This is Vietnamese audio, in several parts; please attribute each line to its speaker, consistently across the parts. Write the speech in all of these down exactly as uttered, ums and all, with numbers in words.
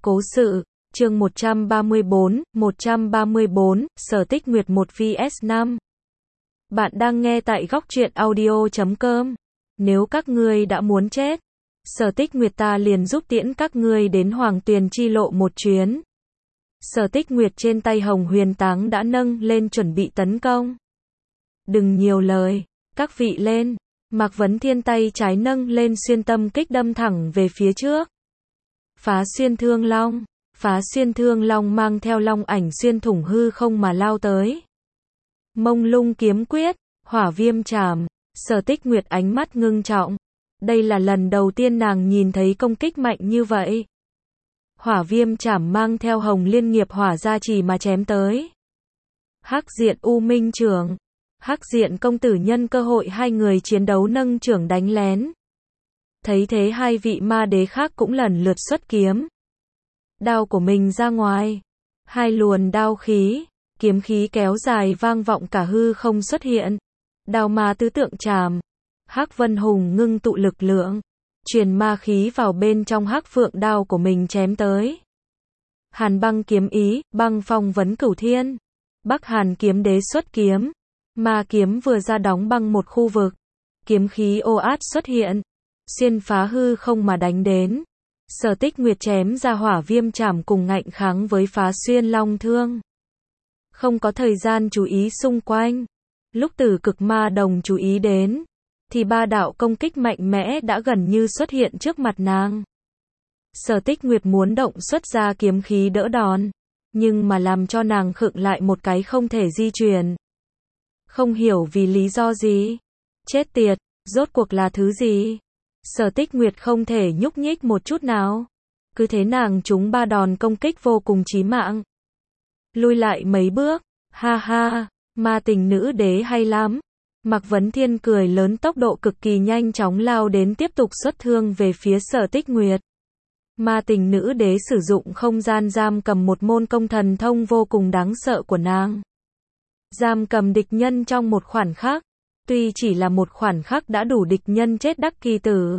Speaker 1: Cố sự, chương một trăm ba mươi bốn, một trăm ba mươi bốn, Sở Tích Nguyệt một vs năm. Bạn đang nghe tại góc truyện audio chấm com. Nếu các ngươi đã muốn chết, Sở Tích Nguyệt ta liền giúp tiễn các ngươi đến Hoàng Tuyền chi lộ một chuyến. Sở Tích Nguyệt trên tay Hồng Huyền Táng đã nâng lên chuẩn bị tấn công. Đừng nhiều lời, các vị lên. Mạc Vấn Thiên tay trái nâng lên xuyên tâm kích đâm thẳng về phía trước. Phá xuyên thương long, phá xuyên thương long mang theo long ảnh xuyên thủng hư không mà lao tới. Mông lung kiếm quyết, hỏa viêm chảm, Sở Tích Nguyệt ánh mắt ngưng trọng. Đây là lần đầu tiên nàng nhìn thấy công kích mạnh như vậy. Hỏa viêm chảm mang theo hồng liên nghiệp hỏa gia trì mà chém tới. Hắc diện U Minh trưởng, Hắc diện công tử nhân cơ hội hai người chiến đấu nâng trưởng đánh lén. Thấy thế hai vị ma đế khác cũng lần lượt xuất kiếm. Đao của mình ra ngoài. Hai luồn đao khí, kiếm khí kéo dài vang vọng cả hư không xuất hiện. Đao ma tứ tượng trảm. Hắc Vân Hùng ngưng tụ lực lượng, truyền ma khí vào bên trong Hắc Phượng đao của mình chém tới. Hàn băng kiếm ý, băng phong vấn cửu thiên. Bắc Hàn kiếm đế xuất kiếm. Ma kiếm vừa ra đóng băng một khu vực. Kiếm khí ô át xuất hiện, xuyên phá hư không mà đánh đến. Sở Tích Nguyệt chém ra hỏa viêm chảm cùng ngạnh kháng với phá xuyên long thương. Không có thời gian chú ý xung quanh. Lúc Tử Cực Ma Đồng chú ý đến, thì ba đạo công kích mạnh mẽ đã gần như xuất hiện trước mặt nàng. Sở Tích Nguyệt muốn động xuất ra kiếm khí đỡ đòn, nhưng mà làm cho nàng khựng lại một cái không thể di chuyển. Không hiểu vì lý do gì. Chết tiệt, rốt cuộc là thứ gì? Sở Tích Nguyệt không thể nhúc nhích một chút nào. Cứ thế nàng trúng ba đòn công kích vô cùng chí mạng. Lui lại mấy bước, ha ha, ma tình nữ đế hay lắm. Mạc Vấn Thiên cười lớn tốc độ cực kỳ nhanh chóng lao đến tiếp tục xuất thương về phía Sở Tích Nguyệt. Ma tình nữ đế sử dụng không gian giam cầm một môn công thần thông vô cùng đáng sợ của nàng. Giam cầm địch nhân trong một khoảnh khắc. Tuy chỉ là một khoảnh khắc đã đủ địch nhân chết đắc kỳ tử.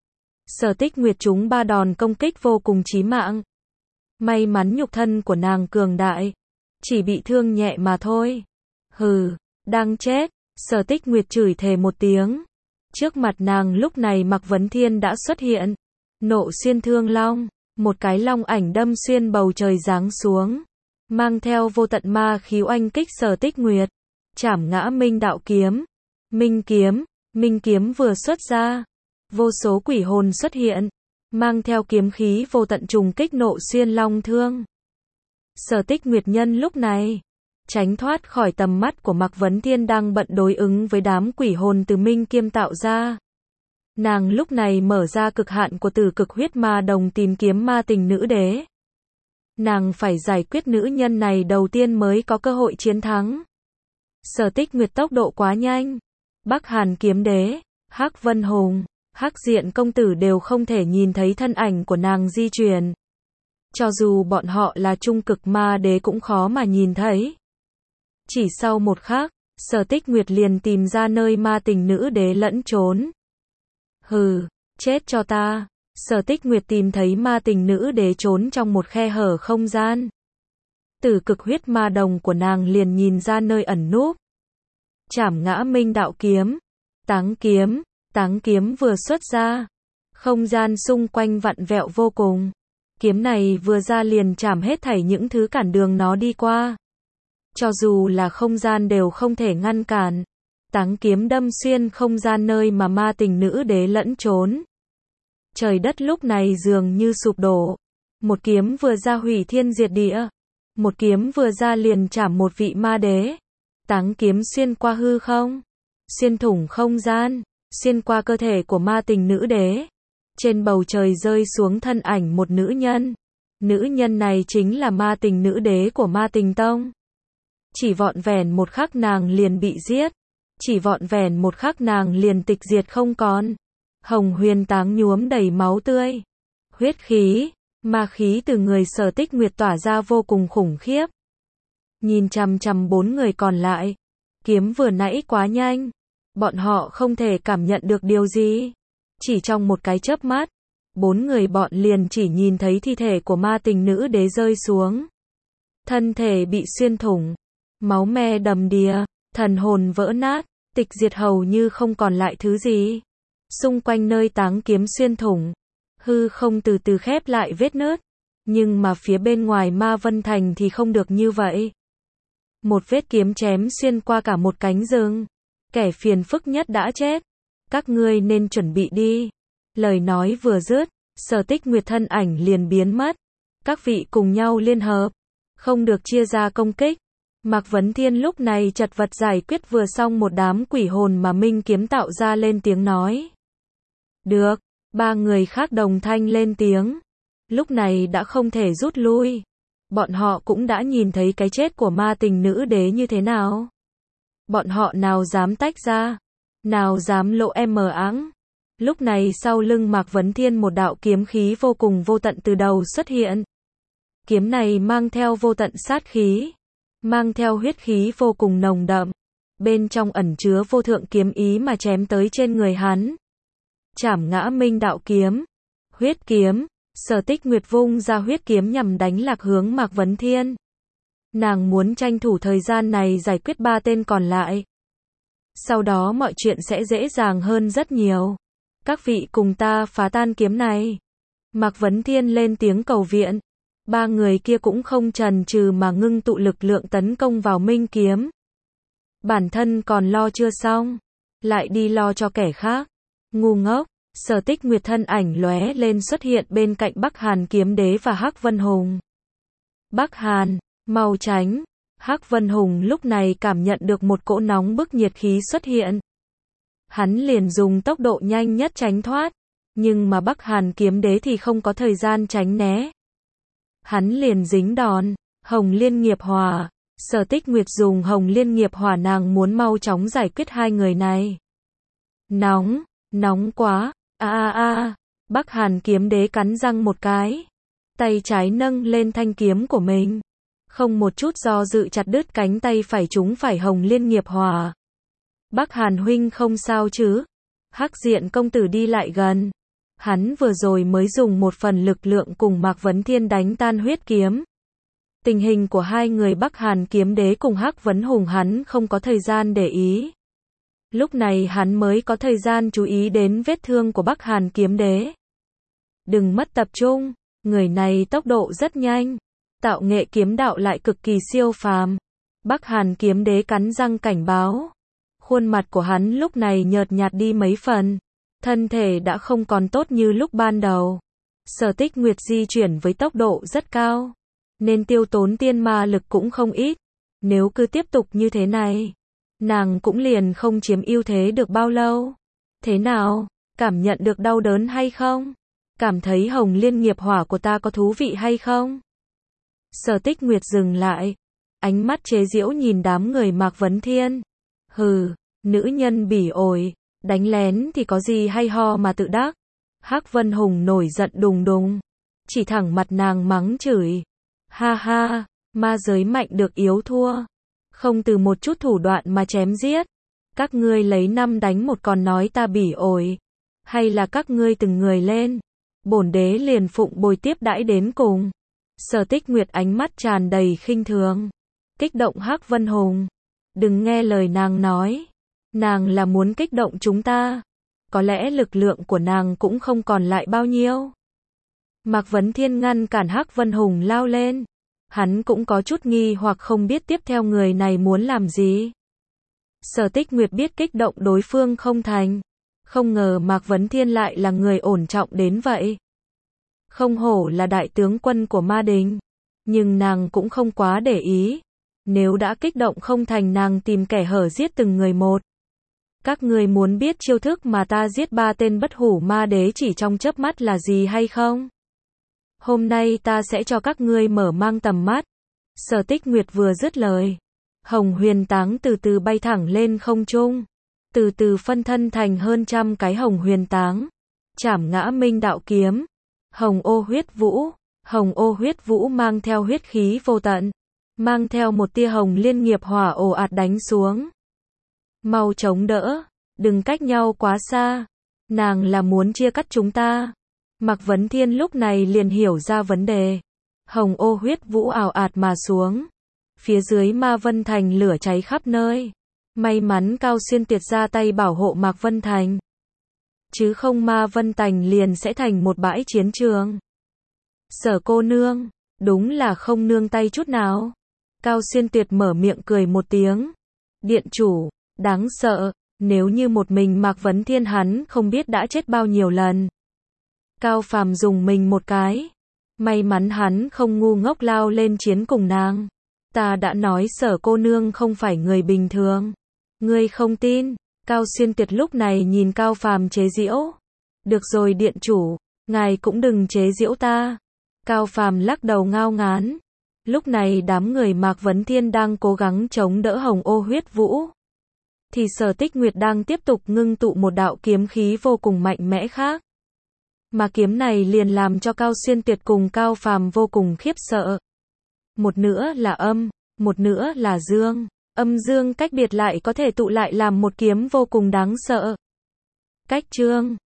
Speaker 1: Sở Tích Nguyệt trúng ba đòn công kích vô cùng chí mạng. May mắn nhục thân của nàng cường đại, chỉ bị thương nhẹ mà thôi. Hừ, đang chết. Sở Tích Nguyệt chửi thề một tiếng. Trước mặt nàng lúc này Mạc Vấn Thiên đã xuất hiện. Nộ xuyên thương long, một cái long ảnh đâm xuyên bầu trời giáng xuống, mang theo vô tận ma khí oanh kích Sở Tích Nguyệt. Chảm ngã Minh đạo kiếm. Minh kiếm, Minh kiếm vừa xuất ra, vô số quỷ hồn xuất hiện, mang theo kiếm khí vô tận trùng kích nộ xuyên long thương. Sở Tích Nguyệt nhân lúc này tránh thoát khỏi tầm mắt của Mạc Vấn Thiên đang bận đối ứng với đám quỷ hồn từ Minh kiếm tạo ra. Nàng lúc này mở ra cực hạn của Tử Cực huyết ma đồng tìm kiếm ma tình nữ đế. Nàng phải giải quyết nữ nhân này đầu tiên mới có cơ hội chiến thắng. Sở Tích Nguyệt tốc độ quá nhanh. Bắc Hàn kiếm đế, Hắc Vân Hùng, Hắc diện công tử đều không thể nhìn thấy thân ảnh của nàng di chuyển. Cho dù bọn họ là trung cực ma đế cũng khó mà nhìn thấy. Chỉ sau một khắc, Sở Tích Nguyệt liền tìm ra nơi ma tình nữ đế lẫn trốn. Hừ, chết cho ta. Sở Tích Nguyệt tìm thấy ma tình nữ đế trốn trong một khe hở không gian. Tử Cực huyết ma đồng của nàng liền nhìn ra nơi ẩn núp. Chảm ngã Minh đạo kiếm. Táng kiếm, táng kiếm vừa xuất ra. Không gian xung quanh vặn vẹo vô cùng. Kiếm này vừa ra liền chảm hết thảy những thứ cản đường nó đi qua. Cho dù là không gian đều không thể ngăn cản. Táng kiếm đâm xuyên không gian nơi mà ma tình nữ đế lẫn trốn. Trời đất lúc này dường như sụp đổ. Một kiếm vừa ra hủy thiên diệt địa. Một kiếm vừa ra liền chảm một vị ma đế. Táng kiếm xuyên qua hư không, xuyên thủng không gian, xuyên qua cơ thể của ma tình nữ đế. Trên bầu trời rơi xuống thân ảnh một nữ nhân. Nữ nhân này chính là ma tình nữ đế của Ma Tình Tông. Chỉ vọn vẹn một khắc nàng liền bị giết. Chỉ vọn vẹn một khắc nàng liền tịch diệt không còn. Hồng Huyền Táng nhuốm đầy máu tươi. Huyết khí, ma khí từ người Sở Tích Nguyệt tỏa ra vô cùng khủng khiếp. Nhìn chằm chằm bốn người còn lại. Kiếm vừa nãy quá nhanh. Bọn họ không thể cảm nhận được điều gì. Chỉ trong một cái chớp mắt, bốn người bọn liền chỉ nhìn thấy thi thể của ma tình nữ đế rơi xuống. Thân thể bị xuyên thủng, máu me đầm đìa, thần hồn vỡ nát, tịch diệt hầu như không còn lại thứ gì. Xung quanh nơi táng kiếm xuyên thủng, hư không từ từ khép lại vết nứt, nhưng mà phía bên ngoài Ma Vân Thành thì không được như vậy. Một vết kiếm chém xuyên qua cả một cánh rừng. Kẻ phiền phức nhất đã chết. Các ngươi nên chuẩn bị đi. Lời nói vừa dứt, Sở Tích Nguyệt thân ảnh liền biến mất. Các vị cùng nhau liên hợp, không được chia ra công kích. Mạc Vấn Thiên lúc này chật vật giải quyết vừa xong một đám quỷ hồn mà Minh Kiếm tạo ra, lên tiếng nói. Được, ba người khác đồng thanh lên tiếng. Lúc này đã không thể rút lui. Bọn họ cũng đã nhìn thấy cái chết của ma tình nữ đế như thế nào. Bọn họ nào dám tách ra, nào dám lộ em mờ áng. Lúc này sau lưng Mạc Vấn Thiên một đạo kiếm khí vô cùng vô tận từ đầu xuất hiện. Kiếm này mang theo vô tận sát khí, mang theo huyết khí vô cùng nồng đậm. Bên trong ẩn chứa vô thượng kiếm ý mà chém tới trên người hắn. Trảm Ngã Minh đạo kiếm, huyết kiếm. Sở Tích Nguyệt vung ra huyết kiếm nhằm đánh lạc hướng Mạc Vấn Thiên. Nàng muốn tranh thủ thời gian này giải quyết ba tên còn lại. Sau đó mọi chuyện sẽ dễ dàng hơn rất nhiều. Các vị cùng ta phá tan kiếm này. Mạc Vấn Thiên lên tiếng cầu viện. Ba người kia cũng không chần chừ mà ngưng tụ lực lượng tấn công vào Minh kiếm. Bản thân còn lo chưa xong, lại đi lo cho kẻ khác. Ngu ngốc. Sở Tích Nguyệt thân ảnh lóe lên xuất hiện bên cạnh Bắc Hàn Kiếm Đế và Hắc Vân Hùng. Bắc Hàn, mau tránh. Hắc Vân Hùng lúc này cảm nhận được một cỗ nóng bức nhiệt khí xuất hiện. Hắn liền dùng tốc độ nhanh nhất tránh thoát, nhưng mà Bắc Hàn Kiếm Đế thì không có thời gian tránh né. Hắn liền dính đòn, Hồng Liên Nghiệp Hỏa. Sở Tích Nguyệt dùng Hồng Liên Nghiệp Hỏa, nàng muốn mau chóng giải quyết hai người này. Nóng, nóng quá. A a a, Bắc Hàn Kiếm Đế cắn răng một cái, tay trái nâng lên thanh kiếm của mình, không một chút do dự chặt đứt cánh tay phải trúng phải Hồng Liên Nghiệp Hỏa. Bắc Hàn huynh không sao chứ? Hắc Diện công tử đi lại gần. Hắn vừa rồi mới dùng một phần lực lượng cùng Mạc Vấn Thiên đánh tan huyết kiếm. Tình hình của hai người Bắc Hàn Kiếm Đế cùng Hắc Vấn Hùng hắn không có thời gian để ý. Lúc này hắn mới có thời gian chú ý đến vết thương của Bắc Hàn Kiếm Đế. Đừng mất tập trung, người này tốc độ rất nhanh, tạo nghệ kiếm đạo lại cực kỳ siêu phàm. Bắc Hàn Kiếm Đế cắn răng cảnh báo. Khuôn mặt của hắn lúc này nhợt nhạt đi mấy phần, thân thể đã không còn tốt như lúc ban đầu. Sở Tích Nguyệt di chuyển với tốc độ rất cao, nên tiêu tốn tiên ma lực cũng không ít. Nếu cứ tiếp tục như thế này, nàng cũng liền không chiếm ưu thế được bao lâu. Thế nào, cảm nhận được đau đớn hay không? Cảm thấy Hồng Liên Nghiệp Hỏa của ta có thú vị hay không? Sở Tích Nguyệt dừng lại, ánh mắt chế giễu nhìn đám người Mạc Vấn Thiên. Hừ, nữ nhân bỉ ổi, đánh lén thì có gì hay ho mà tự đắc. Hắc Vân Hùng nổi giận đùng đùng, chỉ thẳng mặt nàng mắng chửi. Ha ha, ma giới mạnh được yếu thua, không từ một chút thủ đoạn mà chém giết. Các ngươi lấy năm đánh một còn nói ta bỉ ổi, hay là các ngươi từng người lên, bổn đế liền phụng bồi tiếp đãi đến cùng. Sở Tích Nguyệt ánh mắt tràn đầy khinh thường, kích động Hắc Vân Hùng. Đừng nghe lời nàng nói, nàng là muốn kích động chúng ta. Có lẽ lực lượng của nàng cũng không còn lại bao nhiêu. Mạc Vấn Thiên ngăn cản Hắc Vân Hùng lao lên. Hắn cũng có chút nghi hoặc không biết tiếp theo người này muốn làm gì. Sở Tích Nguyệt biết kích động đối phương không thành. Không ngờ Mạc Vấn Thiên lại là người ổn trọng đến vậy. Không hổ là đại tướng quân của Ma Đình. Nhưng nàng cũng không quá để ý. Nếu đã kích động không thành, nàng tìm kẻ hở giết từng người một. Các người muốn biết chiêu thức mà ta giết ba tên bất hủ ma đế chỉ trong chớp mắt là gì hay không? Hôm nay ta sẽ cho các ngươi mở mang tầm mắt. Sở Tích Nguyệt vừa dứt lời, Hồng Huyền Táng từ từ bay thẳng lên không trung, từ từ phân thân thành hơn trăm cái Hồng Huyền Táng. Trảm Ngã Minh đạo kiếm, Hồng Ô Huyết Vũ. Hồng Ô Huyết Vũ mang theo huyết khí vô tận, mang theo một tia Hồng Liên Nghiệp Hỏa ồ ạt đánh xuống. Mau chống đỡ, đừng cách nhau quá xa, nàng là muốn chia cắt chúng ta. Mạc Vấn Thiên lúc này liền hiểu ra vấn đề. Hồng ô huyết vũ ào ạt mà xuống. Phía dưới Ma Vân Thành lửa cháy khắp nơi. May mắn Cao Xuyên Tuyệt ra tay bảo hộ Mạc Vân Thành. Chứ không Ma Vân Thành liền sẽ thành một bãi chiến trường. Sở cô nương, đúng là không nương tay chút nào. Cao Xuyên Tuyệt mở miệng cười một tiếng. Điện chủ, đáng sợ, nếu như một mình Mạc Vấn Thiên hắn không biết đã chết bao nhiêu lần. Cao Phàm dùng mình một cái. May mắn hắn không ngu ngốc lao lên chiến cùng nàng. Ta đã nói Sở cô nương không phải người bình thường. Ngươi không tin? Cao Xuyên Tuyệt lúc này nhìn Cao Phàm chế giễu. Được rồi điện chủ, ngài cũng đừng chế giễu ta. Cao Phàm lắc đầu ngao ngán. Lúc này đám người Mạc Vấn Thiên đang cố gắng chống đỡ Hồng ô huyết vũ. Thì Sở Tích Nguyệt đang tiếp tục ngưng tụ một đạo kiếm khí vô cùng mạnh mẽ khác. Mà kiếm này liền làm cho Cao Xuyên Tuyệt cùng Cao Phàm vô cùng khiếp sợ. Một nữa là âm, một nữa là dương. Âm dương cách biệt lại có thể tụ lại làm một kiếm vô cùng đáng sợ. Cách chương